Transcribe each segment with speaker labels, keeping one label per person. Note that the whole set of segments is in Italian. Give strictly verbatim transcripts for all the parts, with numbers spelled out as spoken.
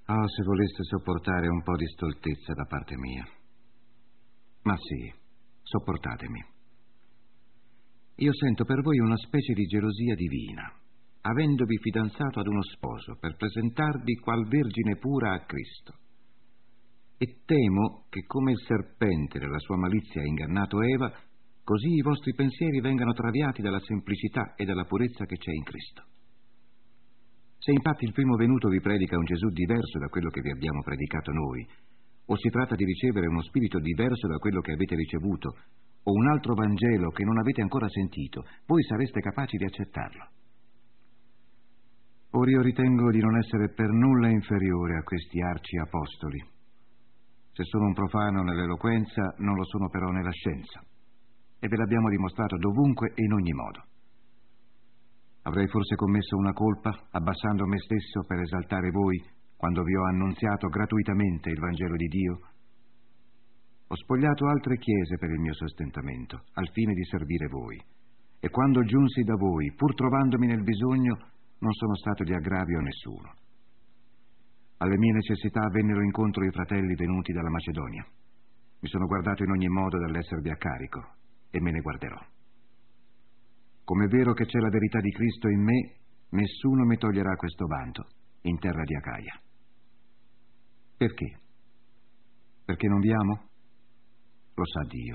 Speaker 1: Oh, se voleste sopportare un po' di stoltezza da parte mia. Ma sì, sopportatemi. Io sento per voi una specie di gelosia divina, avendovi fidanzato ad uno sposo per presentarvi qual vergine pura a Cristo. E temo che come il serpente nella sua malizia ha ingannato Eva, così i vostri pensieri vengano traviati dalla semplicità e dalla purezza che c'è in Cristo. Se infatti il primo venuto vi predica un Gesù diverso da quello che vi abbiamo predicato noi, o si tratta di ricevere uno spirito diverso da quello che avete ricevuto, o un altro Vangelo che non avete ancora sentito, voi sareste capaci di accettarlo. Ora io ritengo di non essere per nulla inferiore a questi arci apostoli. Se sono un profano nell'eloquenza, non lo sono però nella scienza, e ve l'abbiamo dimostrato dovunque e in ogni modo. Avrei forse commesso una colpa abbassando me stesso per esaltare voi quando vi ho annunziato gratuitamente il Vangelo di Dio? Ho spogliato altre chiese per il mio sostentamento, al fine di servire voi, e quando giunsi da voi, pur trovandomi nel bisogno, non sono stato di aggravio a nessuno. Alle mie necessità vennero incontro i fratelli venuti dalla Macedonia. Mi sono guardato in ogni modo dall'esservi a carico, e me ne guarderò. Come è vero che c'è la verità di Cristo in me, nessuno mi toglierà questo vanto in terra di Acaia. Perché? Perché non vi amo? Lo sa Dio.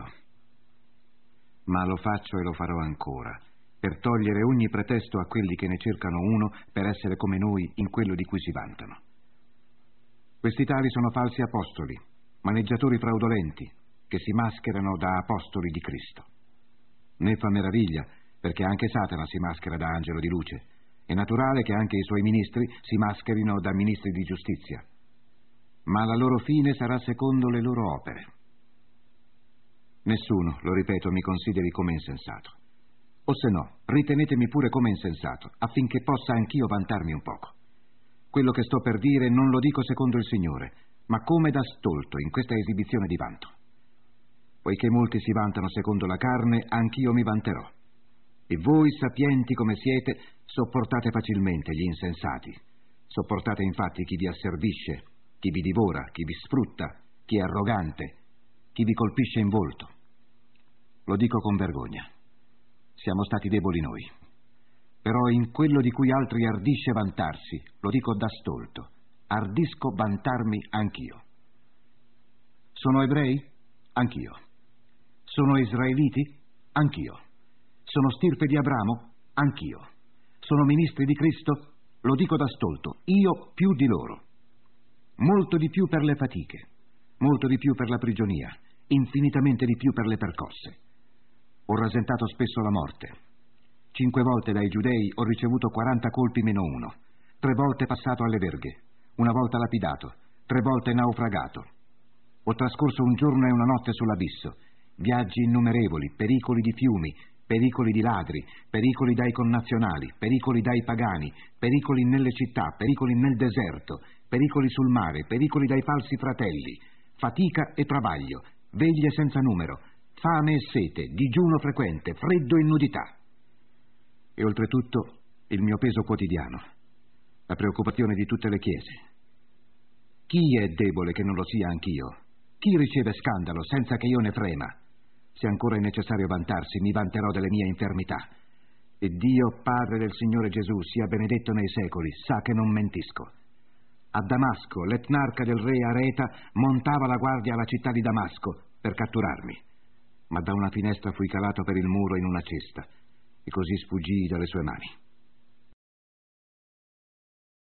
Speaker 1: Ma lo faccio e lo farò ancora, per togliere ogni pretesto a quelli che ne cercano uno per essere come noi in quello di cui si vantano. Questi tali sono falsi apostoli, maneggiatori fraudolenti, che si mascherano da apostoli di Cristo. Ne fa meraviglia, perché anche Satana si maschera da angelo di luce. È naturale che anche i suoi ministri si mascherino da ministri di giustizia. Ma la loro fine sarà secondo le loro opere. Nessuno, lo ripeto, mi consideri come insensato. O se no, ritenetemi pure come insensato, affinché possa anch'io vantarmi un poco. Quello che sto per dire non lo dico secondo il Signore, ma come da stolto in questa esibizione di vanto. Poiché molti si vantano secondo la carne, anch'io mi vanterò. E voi, sapienti come siete, sopportate facilmente gli insensati. Sopportate infatti chi vi asservisce, chi vi divora, chi vi sfrutta, chi è arrogante, chi vi colpisce in volto. Lo dico con vergogna. Siamo stati deboli noi. Però in quello di cui altri ardisce vantarsi, lo dico da stolto, ardisco vantarmi anch'io. Sono ebrei? Anch'io. Sono israeliti? Anch'io. Sono stirpe di Abramo? Anch'io. Sono ministri di Cristo? Lo dico da stolto, io più di loro. Molto di più per le fatiche, molto di più per la prigionia, infinitamente di più per le percosse. Ho rasentato spesso la morte. Cinque volte dai giudei ho ricevuto quaranta colpi meno uno. Tre volte passato alle verghe, una volta lapidato, tre volte naufragato. Ho trascorso un giorno e una notte sull'abisso, viaggi innumerevoli, pericoli di fiumi, pericoli di ladri, pericoli dai connazionali, pericoli dai pagani, pericoli nelle città, pericoli nel deserto, pericoli sul mare, pericoli dai falsi fratelli, fatica e travaglio, veglie senza numero, fame e sete, digiuno frequente, freddo e nudità. E oltretutto il mio peso quotidiano, la preoccupazione di tutte le chiese. Chi è debole che non lo sia anch'io? Chi riceve scandalo senza che io ne frema? Se ancora è necessario vantarsi, mi vanterò delle mie infermità. E Dio, Padre del Signore Gesù, sia benedetto nei secoli, sa che non mentisco. A Damasco, l'etnarca del re Areta montava la guardia alla città di Damasco per catturarmi. Ma da una finestra fui calato per il muro in una cesta, e così sfuggii dalle sue mani.